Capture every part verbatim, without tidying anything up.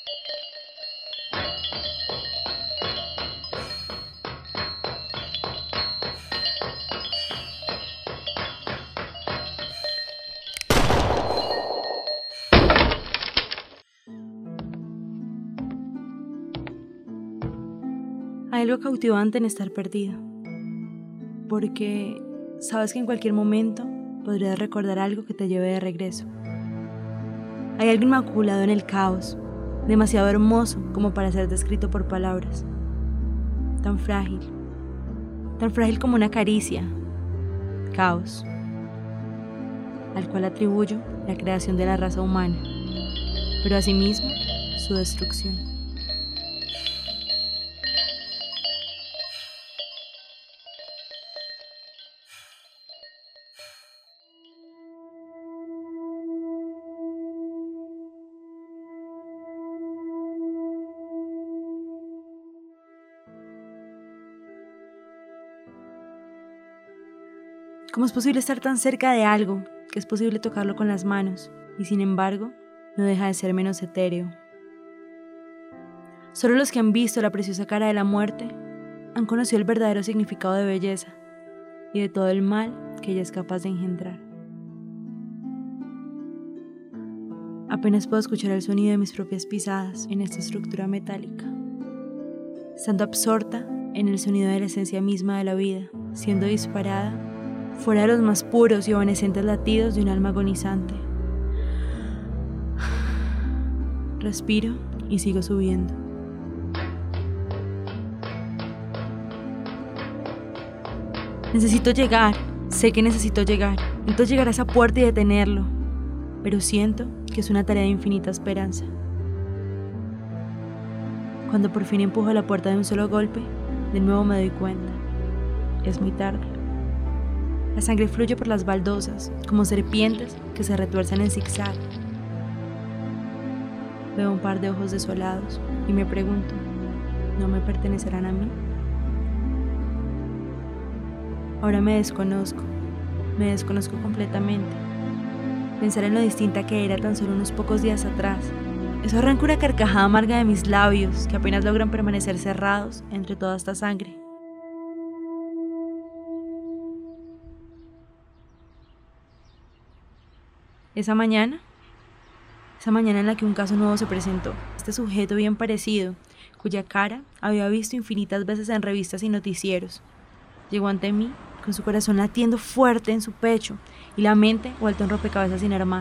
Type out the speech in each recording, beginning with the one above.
Hay algo cautivante en estar perdido, porque sabes que en cualquier momento podrías recordar algo que te lleve de regreso. Hay algo inmaculado en el caos, demasiado hermoso como para ser descrito por palabras. Tan frágil, tan frágil como una caricia, caos, al cual atribuyo la creación de la raza humana, pero asimismo su destrucción. ¿Cómo es posible estar tan cerca de algo que es posible tocarlo con las manos y sin embargo no deja de ser menos etéreo? Solo los que han visto la preciosa cara de la muerte han conocido el verdadero significado de belleza y de todo el mal que ella es capaz de engendrar. Apenas puedo escuchar el sonido de mis propias pisadas en esta estructura metálica, estando absorta en el sonido de la esencia misma de la vida, siendo disparada fuera de los más puros y evanescentes latidos de un alma agonizante. Respiro y sigo subiendo. Necesito llegar, sé que necesito llegar. Necesito llegar a esa puerta y detenerlo, pero siento que es una tarea de infinita esperanza. Cuando por fin empujo la puerta de un solo golpe, de nuevo me doy cuenta. Es muy tarde. La sangre fluye por las baldosas, como serpientes que se retuercen en zigzag. Veo un par de ojos desolados y me pregunto, ¿no me pertenecerán a mí? Ahora me desconozco, me desconozco completamente. Pensar en lo distinta que era tan solo unos pocos días atrás, eso arranca una carcajada amarga de mis labios que apenas logran permanecer cerrados entre toda esta sangre. Esa mañana, esa mañana en la que un caso nuevo se presentó, este sujeto bien parecido, cuya cara había visto infinitas veces en revistas y noticieros, llegó ante mí con su corazón latiendo fuerte en su pecho y la mente vuelta un rompecabezas sin armar.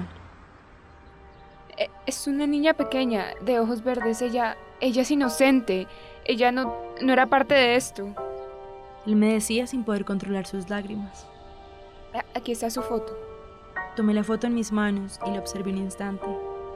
Es una niña pequeña, de ojos verdes, ella, ella es inocente, ella no, no era parte de esto. Él me decía sin poder controlar sus lágrimas. Aquí está su foto. Tomé la foto en mis manos y la observé un instante.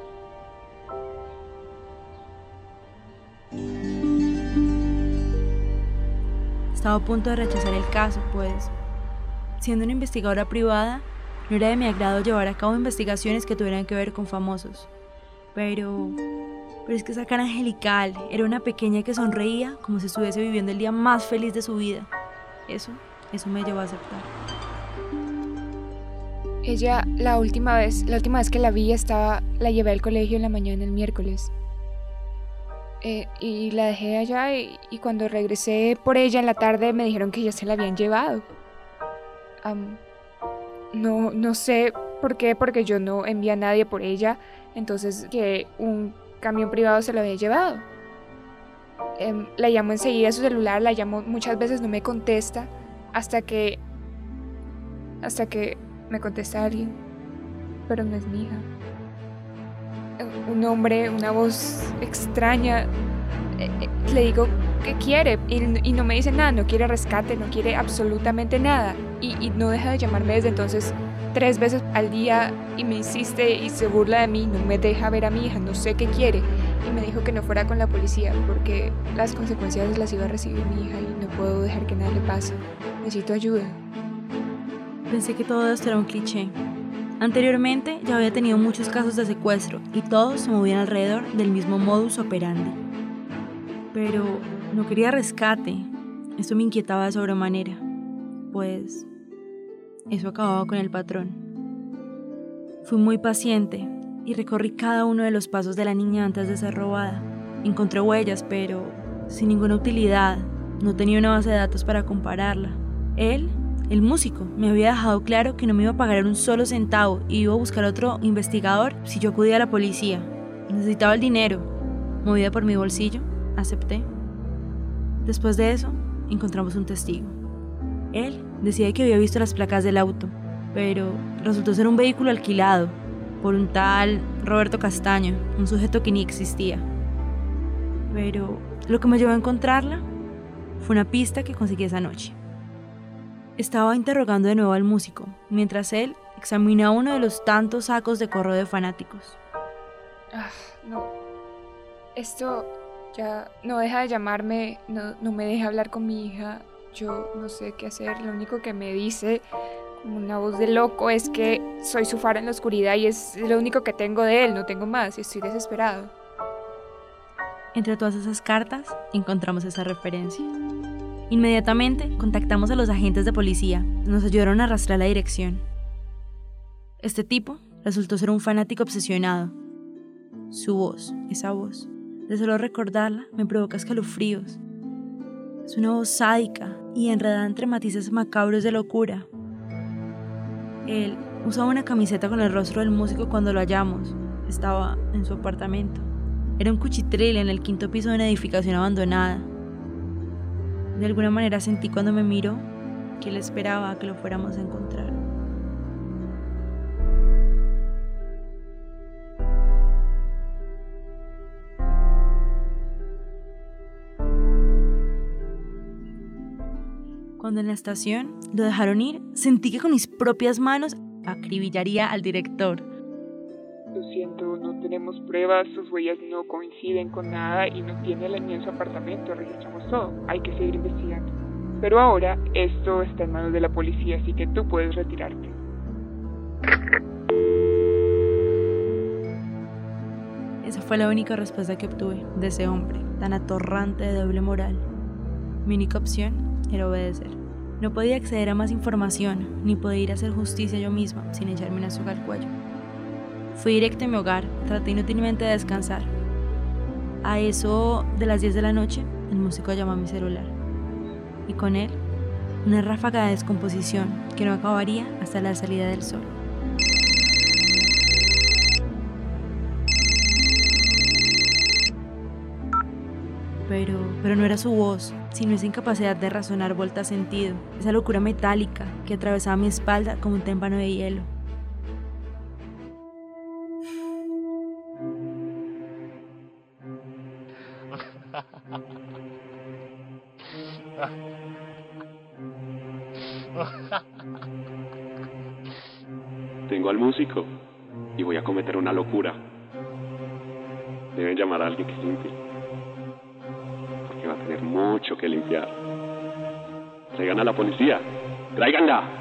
Estaba a punto de rechazar el caso, pues, siendo una investigadora privada, no era de mi agrado llevar a cabo investigaciones que tuvieran que ver con famosos. Pero, pero es que esa cara angelical era una pequeña que sonreía como si estuviese viviendo el día más feliz de su vida. Eso, eso me llevó a aceptar. Ella, la última vez, la última vez que la vi, estaba, la llevé al colegio en la mañana el miércoles. Eh, y la dejé allá y, y cuando regresé por ella en la tarde me dijeron que ya se la habían llevado. Um, no, no sé por qué, porque yo no envié a nadie por ella, entonces que un camión privado se la había llevado. Um, la llamo enseguida a su celular, la llamo muchas veces, no me contesta, hasta que, hasta que me contesta alguien, pero no es mi hija. Un hombre, una voz extraña. Eh, eh, le digo qué quiere y, y no me dice nada, no quiere rescate, no quiere absolutamente nada. Y, y no deja de llamarme desde entonces tres veces al día y me insiste y se burla de mí, no me deja ver a mi hija, no sé qué quiere. Y me dijo que no fuera con la policía porque las consecuencias las iba a recibir mi hija y no puedo dejar que nada le pase. Necesito ayuda. Pensé que todo esto era un cliché. Anteriormente ya había tenido muchos casos de secuestro y todos se movían alrededor del mismo modus operandi. Pero no quería rescate. Esto me inquietaba de sobremanera, pues eso acababa con el patrón. Fui muy paciente y recorrí cada uno de los pasos de la niña antes de ser robada. Encontré huellas, pero sin ninguna utilidad. No tenía una base de datos para compararla. Él, el músico, me había dejado claro que no me iba a pagar un solo centavo y iba a buscar otro investigador si yo acudía a la policía. Necesitaba el dinero. Movida por mi bolsillo, acepté. Después de eso, encontramos un testigo. Él decía que había visto las placas del auto, pero resultó ser un vehículo alquilado por un tal Roberto Castaño, un sujeto que ni existía. Pero lo que me llevó a encontrarla fue una pista que conseguí esa noche. Estaba interrogando de nuevo al músico, mientras él examinaba uno de los tantos sacos de correo de fanáticos. Ah, no. Esto ya no deja de llamarme, no, no me deja hablar con mi hija. Yo no sé qué hacer. Lo único que me dice, como una voz de loco, es que soy su faro en la oscuridad y es lo único que tengo de él. No tengo más y estoy desesperado. Entre todas esas cartas encontramos esa referencia. Inmediatamente contactamos a los agentes de policía. Nos ayudaron a arrastrar la dirección. Este tipo resultó ser un fanático obsesionado. Su voz, esa voz, de solo recordarla me provoca escalofríos. Es una voz sádica y enredada entre matices macabros de locura. Él usaba una camiseta con el rostro del músico cuando lo hallamos. Estaba en su apartamento. Era un cuchitril en el quinto piso de una edificación abandonada. De alguna manera sentí cuando me miró que él esperaba que lo fuéramos a encontrar. Cuando en la estación lo dejaron ir, sentí que con mis propias manos acribillaría al director. Lo siento, no tenemos pruebas, sus huellas no coinciden con nada y no tiene la niña en su apartamento, registramos todo, hay que seguir investigando. Pero ahora esto está en manos de la policía, así que tú puedes retirarte. Esa fue la única respuesta que obtuve de ese hombre, tan atorrante de doble moral. Mi única opción era obedecer. No podía acceder a más información, ni podía ir a hacer justicia yo misma sin echarme una soga al cuello. Fui directo a mi hogar, traté inútilmente de descansar. A eso de las diez de la noche, el músico llamó a mi celular. Y con él, una ráfaga de descomposición que no acabaría hasta la salida del sol. Pero, pero no era su voz, sino esa incapacidad de razonar vuelta a sentido, esa locura metálica que atravesaba mi espalda como un témpano de hielo. Tengo al músico y voy a cometer una locura. Deben llamar a alguien que limpie, porque va a tener mucho que limpiar. Traigan a la policía, tráiganla.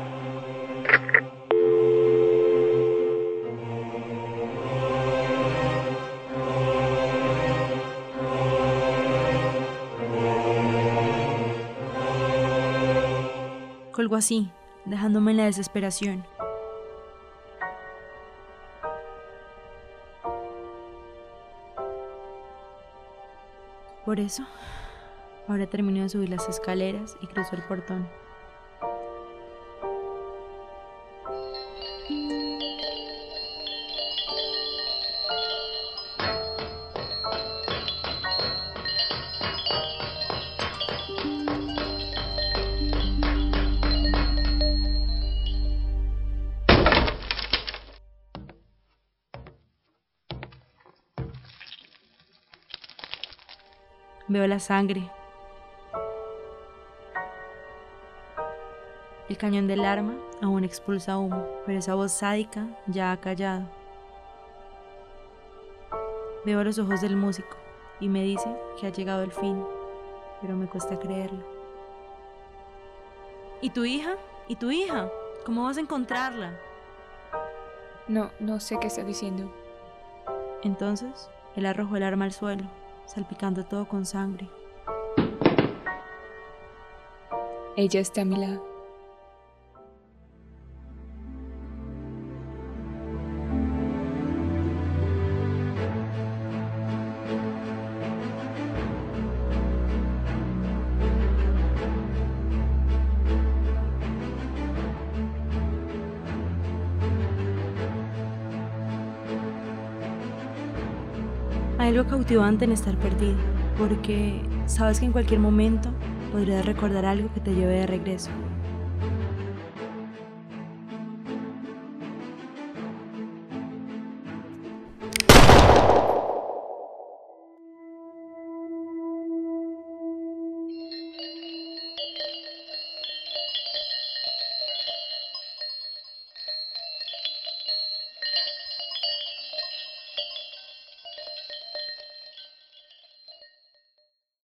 Colgó así, dejándome en la desesperación. Por eso, ahora termino de subir las escaleras y cruzo el portón. Veo la sangre. El cañón del arma aún expulsa humo, pero esa voz sádica ya ha callado. Veo los ojos del músico y me dice que ha llegado el fin, pero me cuesta creerlo. ¿Y tu hija? ¿Y tu hija? ¿Cómo vas a encontrarla? No, no sé qué estás diciendo. Entonces, él arrojó el arma al suelo, salpicando todo con sangre. Ella está a mi lado. Hay algo cautivante en estar perdido, porque sabes que en cualquier momento podrías recordar algo que te lleve de regreso.